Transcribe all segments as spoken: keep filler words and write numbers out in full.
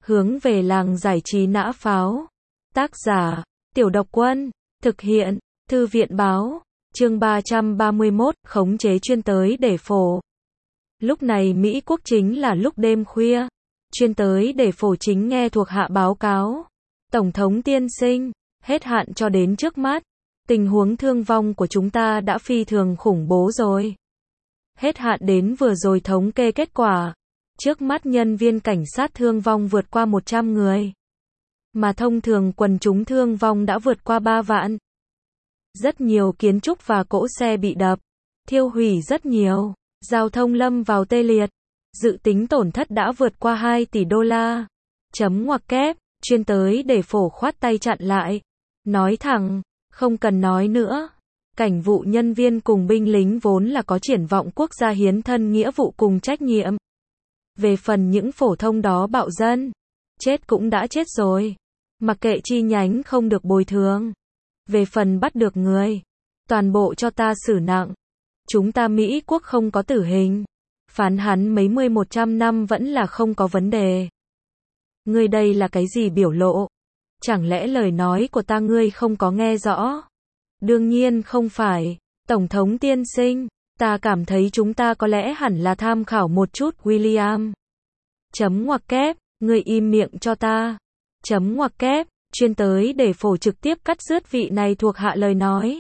Hướng về làng giải trí nã pháo. Tác giả, Tiểu Độc Quân. Thực hiện, Thư viện báo. Chương ba trăm ba mươi mốt, khống chế chuyên tới để phổ. Lúc này Mỹ quốc chính là lúc đêm khuya. Chuyên tới để phổ chính nghe thuộc hạ báo cáo. Tổng thống tiên sinh, hết hạn cho đến trước mắt. Tình huống thương vong của chúng ta đã phi thường khủng bố rồi. Hết hạn đến vừa rồi thống kê kết quả. Trước mắt nhân viên cảnh sát thương vong vượt qua một trăm người. Mà thông thường quần chúng thương vong đã vượt qua ba vạn. Rất nhiều kiến trúc và cỗ xe bị đập, thiêu hủy rất nhiều. Giao thông lâm vào tê liệt. Dự tính tổn thất đã vượt qua hai tỷ đô la. Chấm ngoặc kép, chuyên tới để phổ khoát tay chặn lại. Nói thẳng, không cần nói nữa. Cảnh vụ nhân viên cùng binh lính vốn là có triển vọng quốc gia hiến thân nghĩa vụ cùng trách nhiệm. Về phần những phổ thông đó bạo dân, chết cũng đã chết rồi. Mặc kệ chi nhánh không được bồi thường. Về phần bắt được người, toàn bộ cho ta xử nặng. Chúng ta Mỹ quốc không có tử hình. Phán hắn mấy mươi một trăm năm vẫn là không có vấn đề. Ngươi đây là cái gì biểu lộ? Chẳng lẽ lời nói của ta ngươi không có nghe rõ? Đương nhiên không phải. Tổng thống tiên sinh, ta cảm thấy chúng ta có lẽ hẳn là tham khảo một chút William. Chấm ngoặc kép, ngươi im miệng cho ta. Chấm ngoặc kép, chuyên tới để phổ trực tiếp cắt dứt vị này thuộc hạ lời nói.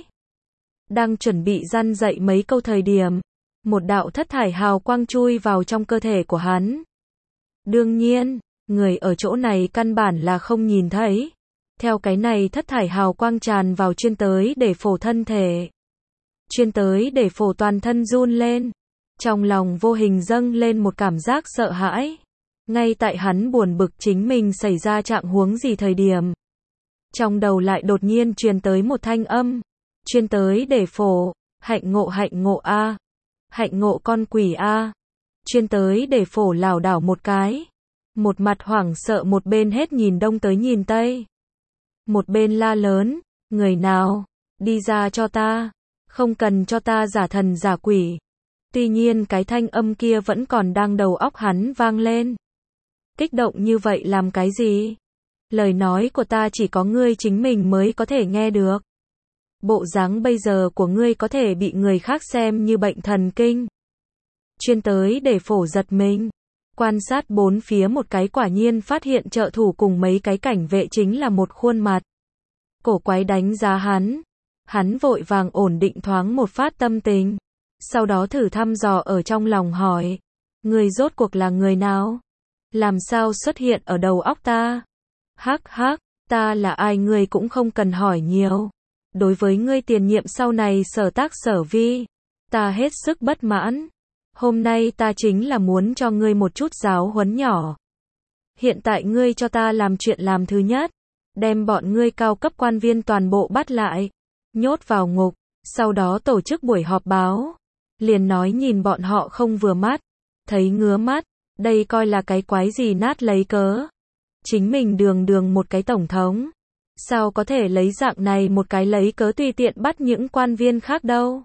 Đang chuẩn bị răn dạy mấy câu thời điểm, một đạo thất thải hào quang chui vào trong cơ thể của hắn. Đương nhiên, người ở chỗ này căn bản là không nhìn thấy. Theo cái này thất thải hào quang tràn vào chuyên tới để phổ thân thể. Chuyên tới để phổ toàn thân run lên. Trong lòng vô hình dâng lên một cảm giác sợ hãi. Ngay tại hắn buồn bực chính mình xảy ra trạng huống gì thời điểm. Trong đầu lại đột nhiên truyền tới một thanh âm. Chuyên tới để phổ, hạnh ngộ hạnh ngộ a, hạnh ngộ con quỷ a. Chuyên tới để phổ lảo đảo một cái. Một mặt hoảng sợ một bên hết nhìn đông tới nhìn tây. Một bên la lớn, người nào, đi ra cho ta, không cần cho ta giả thần giả quỷ. Tuy nhiên cái thanh âm kia vẫn còn đang đầu óc hắn vang lên. Kích động như vậy làm cái gì? Lời nói của ta chỉ có ngươi chính mình mới có thể nghe được. Bộ dáng bây giờ của ngươi có thể bị người khác xem như bệnh thần kinh. Chuyên tới để phổ giật mình. Quan sát bốn phía một cái quả nhiên phát hiện trợ thủ cùng mấy cái cảnh vệ chính là một khuôn mặt. Cổ quái đánh giá hắn. Hắn vội vàng ổn định thoáng một phát tâm tình. Sau đó thử thăm dò ở trong lòng hỏi. Người rốt cuộc là người nào? Làm sao xuất hiện ở đầu óc ta? Hắc hắc, ta là ai ngươi cũng không cần hỏi nhiều. Đối với ngươi tiền nhiệm sau này sở tác sở vi, ta hết sức bất mãn. Hôm nay ta chính là muốn cho ngươi một chút giáo huấn nhỏ. Hiện tại ngươi cho ta làm chuyện làm thứ nhất. Đem bọn ngươi cao cấp quan viên toàn bộ bắt lại. Nhốt vào ngục. Sau đó tổ chức buổi họp báo. Liền nói nhìn bọn họ không vừa mắt. Thấy ngứa mắt. Đây coi là cái quái gì nát lấy cớ. Chính mình đường đường một cái tổng thống. Sao có thể lấy dạng này một cái lấy cớ tùy tiện bắt những quan viên khác đâu.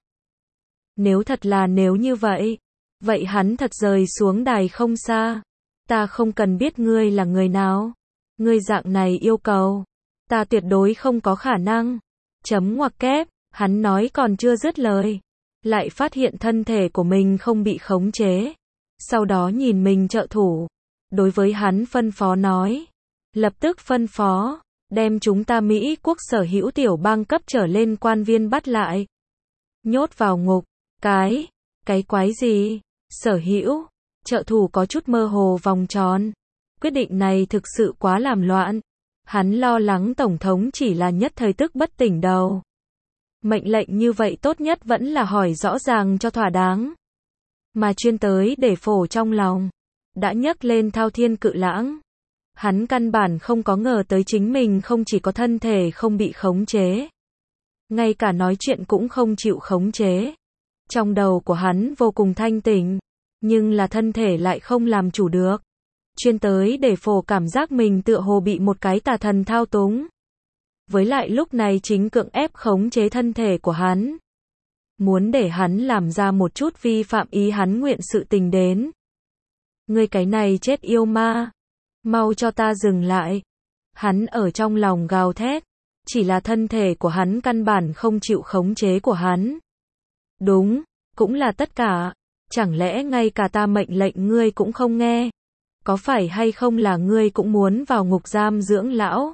Nếu thật là nếu như vậy. Vậy hắn thật rời xuống đài không xa. Ta không cần biết ngươi là người nào. Ngươi dạng này yêu cầu. Ta tuyệt đối không có khả năng. Chấm ngoặc kép, hắn nói còn chưa dứt lời. Lại phát hiện thân thể của mình không bị khống chế. Sau đó nhìn mình trợ thủ. Đối với hắn phân phó nói. Lập tức phân phó. Đem chúng ta Mỹ quốc sở hữu tiểu bang cấp trở lên quan viên bắt lại. Nhốt vào ngục. Cái. Cái quái gì? Sở hữu. Trợ thủ có chút mơ hồ vòng tròn. Quyết định này thực sự quá làm loạn. Hắn lo lắng tổng thống chỉ là nhất thời tức bất tỉnh đầu. Mệnh lệnh như vậy tốt nhất vẫn là hỏi rõ ràng cho thỏa đáng. Mà chuyên tới để phổ trong lòng. Đã nhấc lên thao thiên cự lãng. Hắn căn bản không có ngờ tới chính mình không chỉ có thân thể không bị khống chế. Ngay cả nói chuyện cũng không chịu khống chế. Trong đầu của hắn vô cùng thanh tỉnh. Nhưng là thân thể lại không làm chủ được. Chuyên tới để phổ cảm giác mình tựa hồ bị một cái tà thần thao túng. Với lại lúc này chính cưỡng ép khống chế thân thể của hắn. Muốn để hắn làm ra một chút vi phạm ý hắn nguyện sự tình đến. Ngươi cái này chết yêu ma. Mau cho ta dừng lại. Hắn ở trong lòng gào thét. Chỉ là thân thể của hắn căn bản không chịu khống chế của hắn. Đúng, cũng là tất cả. Chẳng lẽ ngay cả ta mệnh lệnh ngươi cũng không nghe? Có phải hay không là ngươi cũng muốn vào ngục giam dưỡng lão?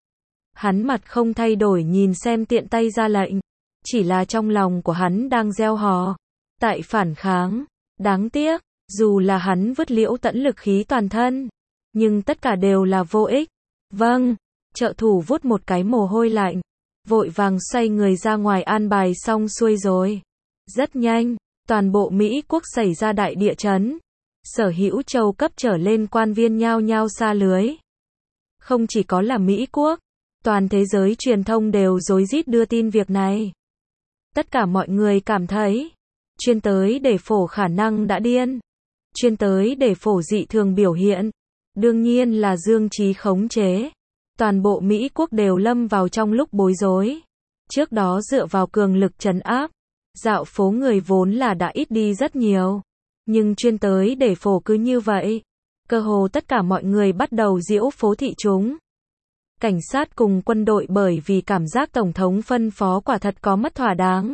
Hắn mặt không thay đổi nhìn xem tiện tay ra lệnh. Chỉ là trong lòng của hắn đang gieo hò. Tại phản kháng. Đáng tiếc, dù là hắn vứt liễu tẫn lực khí toàn thân. Nhưng tất cả đều là vô ích. Vâng, trợ thủ vút một cái mồ hôi lạnh. Vội vàng xoay người ra ngoài an bài xong xuôi rồi. Rất nhanh, toàn bộ Mỹ quốc xảy ra đại địa chấn. Sở hữu châu cấp trở lên quan viên nhao nhao sa lưới. Không chỉ có là Mỹ quốc, toàn thế giới truyền thông đều rối rít đưa tin việc này. Tất cả mọi người cảm thấy, chuyên tới để phổ khả năng đã điên. Chuyên tới để phổ dị thường biểu hiện. Đương nhiên là Dương Chí khống chế. Toàn bộ Mỹ quốc đều lâm vào trong lúc bối rối. Trước đó dựa vào cường lực trấn áp, dạo phố người vốn là đã ít đi rất nhiều. Nhưng chuyên tới để phổ cứ như vậy. Cơ hồ tất cả mọi người bắt đầu diễu phố thị chúng. Cảnh sát cùng quân đội bởi vì cảm giác Tổng thống phân phó quả thật có mất thỏa đáng.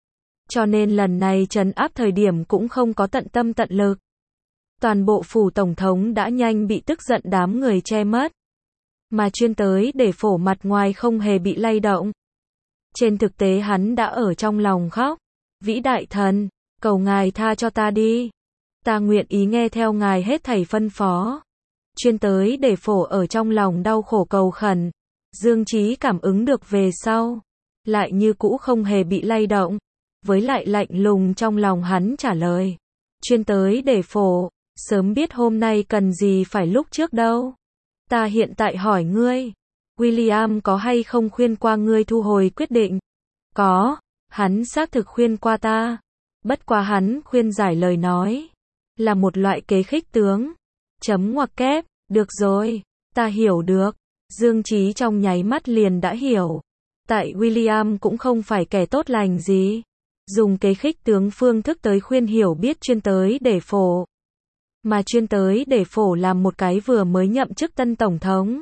Cho nên lần này trấn áp thời điểm cũng không có tận tâm tận lực. Toàn bộ phủ Tổng thống đã nhanh bị tức giận đám người che mất. Mà chuyên tới để phổ mặt ngoài không hề bị lay động. Trên thực tế hắn đã ở trong lòng khóc. Vĩ đại thần, cầu ngài tha cho ta đi. Ta nguyện ý nghe theo ngài hết thảy phân phó. Chuyên tới để phổ ở trong lòng đau khổ cầu khẩn. Dương Chí cảm ứng được về sau. Lại như cũ không hề bị lay động. Với lại lạnh lùng trong lòng hắn trả lời. Chuyên tới để phổ, sớm biết hôm nay cần gì phải lúc trước đâu. Ta hiện tại hỏi ngươi, William có hay không khuyên qua ngươi thu hồi quyết định? Có, hắn xác thực khuyên qua ta. Bất quá hắn khuyên giải lời nói. Là một loại kế khích tướng. Chấm ngoặc kép, được rồi, ta hiểu được. Dương Chí trong nháy mắt liền đã hiểu. Tại William cũng không phải kẻ tốt lành gì. Dùng kế khích tướng phương thức tới khuyên hiểu biết chuyên tới để phổ. Mà chuyên tới để phổ làm một cái vừa mới nhậm chức tân tổng thống.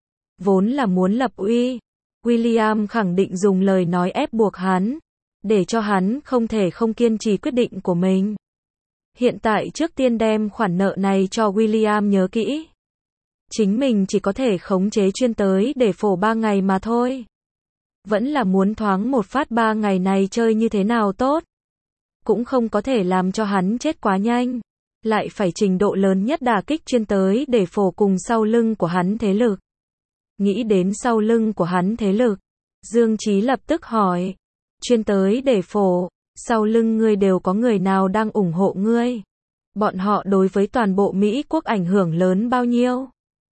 Vốn là muốn lập uy. William khẳng định dùng lời nói ép buộc hắn. Để cho hắn không thể không kiên trì quyết định của mình. Hiện tại trước tiên đem khoản nợ này cho William nhớ kỹ. Chính mình chỉ có thể khống chế chuyên tới để phổ ba ngày mà thôi. Vẫn là muốn thoáng một phát ba ngày này chơi như thế nào tốt. Cũng không có thể làm cho hắn chết quá nhanh. Lại phải trình độ lớn nhất đả kích chuyên tới để phổ cùng sau lưng của hắn thế lực. Nghĩ đến sau lưng của hắn thế lực. Dương Chí lập tức hỏi. Chuyên tới để phổ, sau lưng ngươi đều có người nào đang ủng hộ ngươi? Bọn họ đối với toàn bộ Mỹ quốc ảnh hưởng lớn bao nhiêu?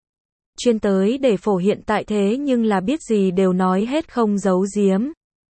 Chuyên tới để phổ hiện tại thế nhưng là biết gì đều nói hết không giấu giếm.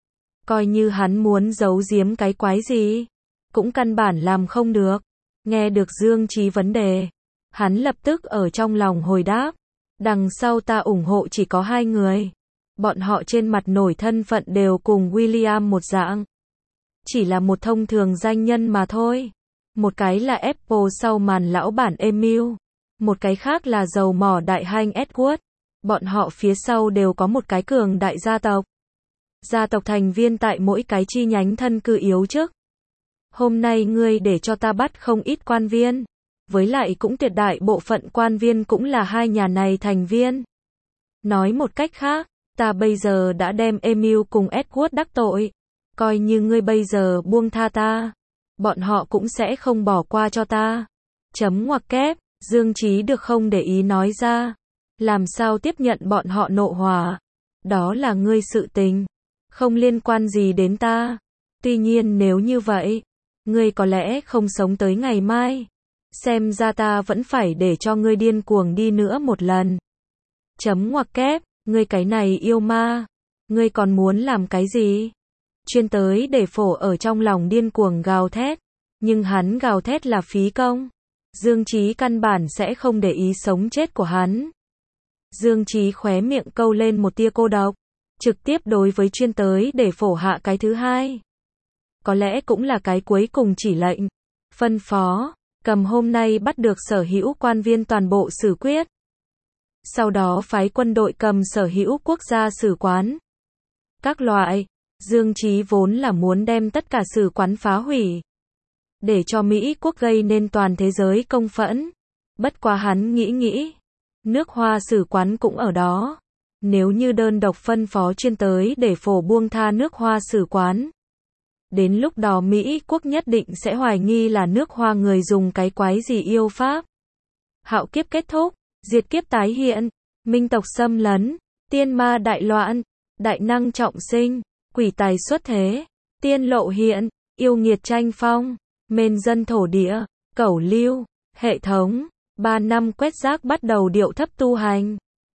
Coi như hắn muốn giấu giếm cái quái gì, cũng căn bản làm không được. Nghe được Dương Chí vấn đề, hắn lập tức ở trong lòng hồi đáp. Đằng sau ta ủng hộ chỉ có hai người. Bọn họ trên mặt nổi thân phận đều cùng William một dạng. Chỉ là một thông thường danh nhân mà thôi. Một cái là Apple sau màn lão bản Emil. Một cái khác là dầu mỏ đại hanh Edward. Bọn họ phía sau đều có một cái cường đại gia tộc. Gia tộc thành viên tại mỗi cái chi nhánh thân cư yếu chức. Hôm nay ngươi để cho ta bắt không ít quan viên. Với lại cũng tuyệt đại bộ phận quan viên cũng là hai nhà này thành viên. Nói một cách khác, ta bây giờ đã đem Emil cùng Edward đắc tội. Coi như ngươi bây giờ buông tha ta. Bọn họ cũng sẽ không bỏ qua cho ta. Chấm ngoặc kép, Dương Chí được không để ý nói ra. Làm sao tiếp nhận bọn họ nộ hỏa. Đó là ngươi sự tình. Không liên quan gì đến ta. Tuy nhiên nếu như vậy, ngươi có lẽ không sống tới ngày mai. Xem ra ta vẫn phải để cho ngươi điên cuồng đi nữa một lần. Chấm ngoặc kép, ngươi cái này yêu ma. Ngươi còn muốn làm cái gì? Chuyên tới để phổ ở trong lòng điên cuồng gào thét. Nhưng hắn gào thét là phí công. Dương Chí căn bản sẽ không để ý sống chết của hắn. Dương Chí khóe miệng câu lên một tia cô độc. Trực tiếp đối với chuyên tới để phổ hạ cái thứ hai. Có lẽ cũng là cái cuối cùng chỉ lệnh. Phân phó. Cầm hôm nay bắt được sở hữu quan viên toàn bộ xử quyết. Sau đó phái quân đội cầm sở hữu quốc gia sử quán. Các loại, Dương Chí vốn là muốn đem tất cả sử quán phá hủy. Để cho Mỹ quốc gây nên toàn thế giới công phẫn. Bất quá hắn nghĩ nghĩ. Nước Hoa sử quán cũng ở đó. Nếu như đơn độc phân phó chuyên tới để phổ buông tha nước Hoa sử quán. Đến lúc đó Mỹ quốc nhất định sẽ hoài nghi là nước Hoa người dùng cái quái gì yêu Pháp. Hạo kiếp kết thúc, diệt kiếp tái hiện, minh tộc xâm lấn, tiên ma đại loạn, đại năng trọng sinh, quỷ tài xuất thế, tiên lộ hiện, yêu nghiệt tranh phong, mên dân thổ địa, cẩu lưu, hệ thống, ba năm quét rác bắt đầu điệu thấp tu hành.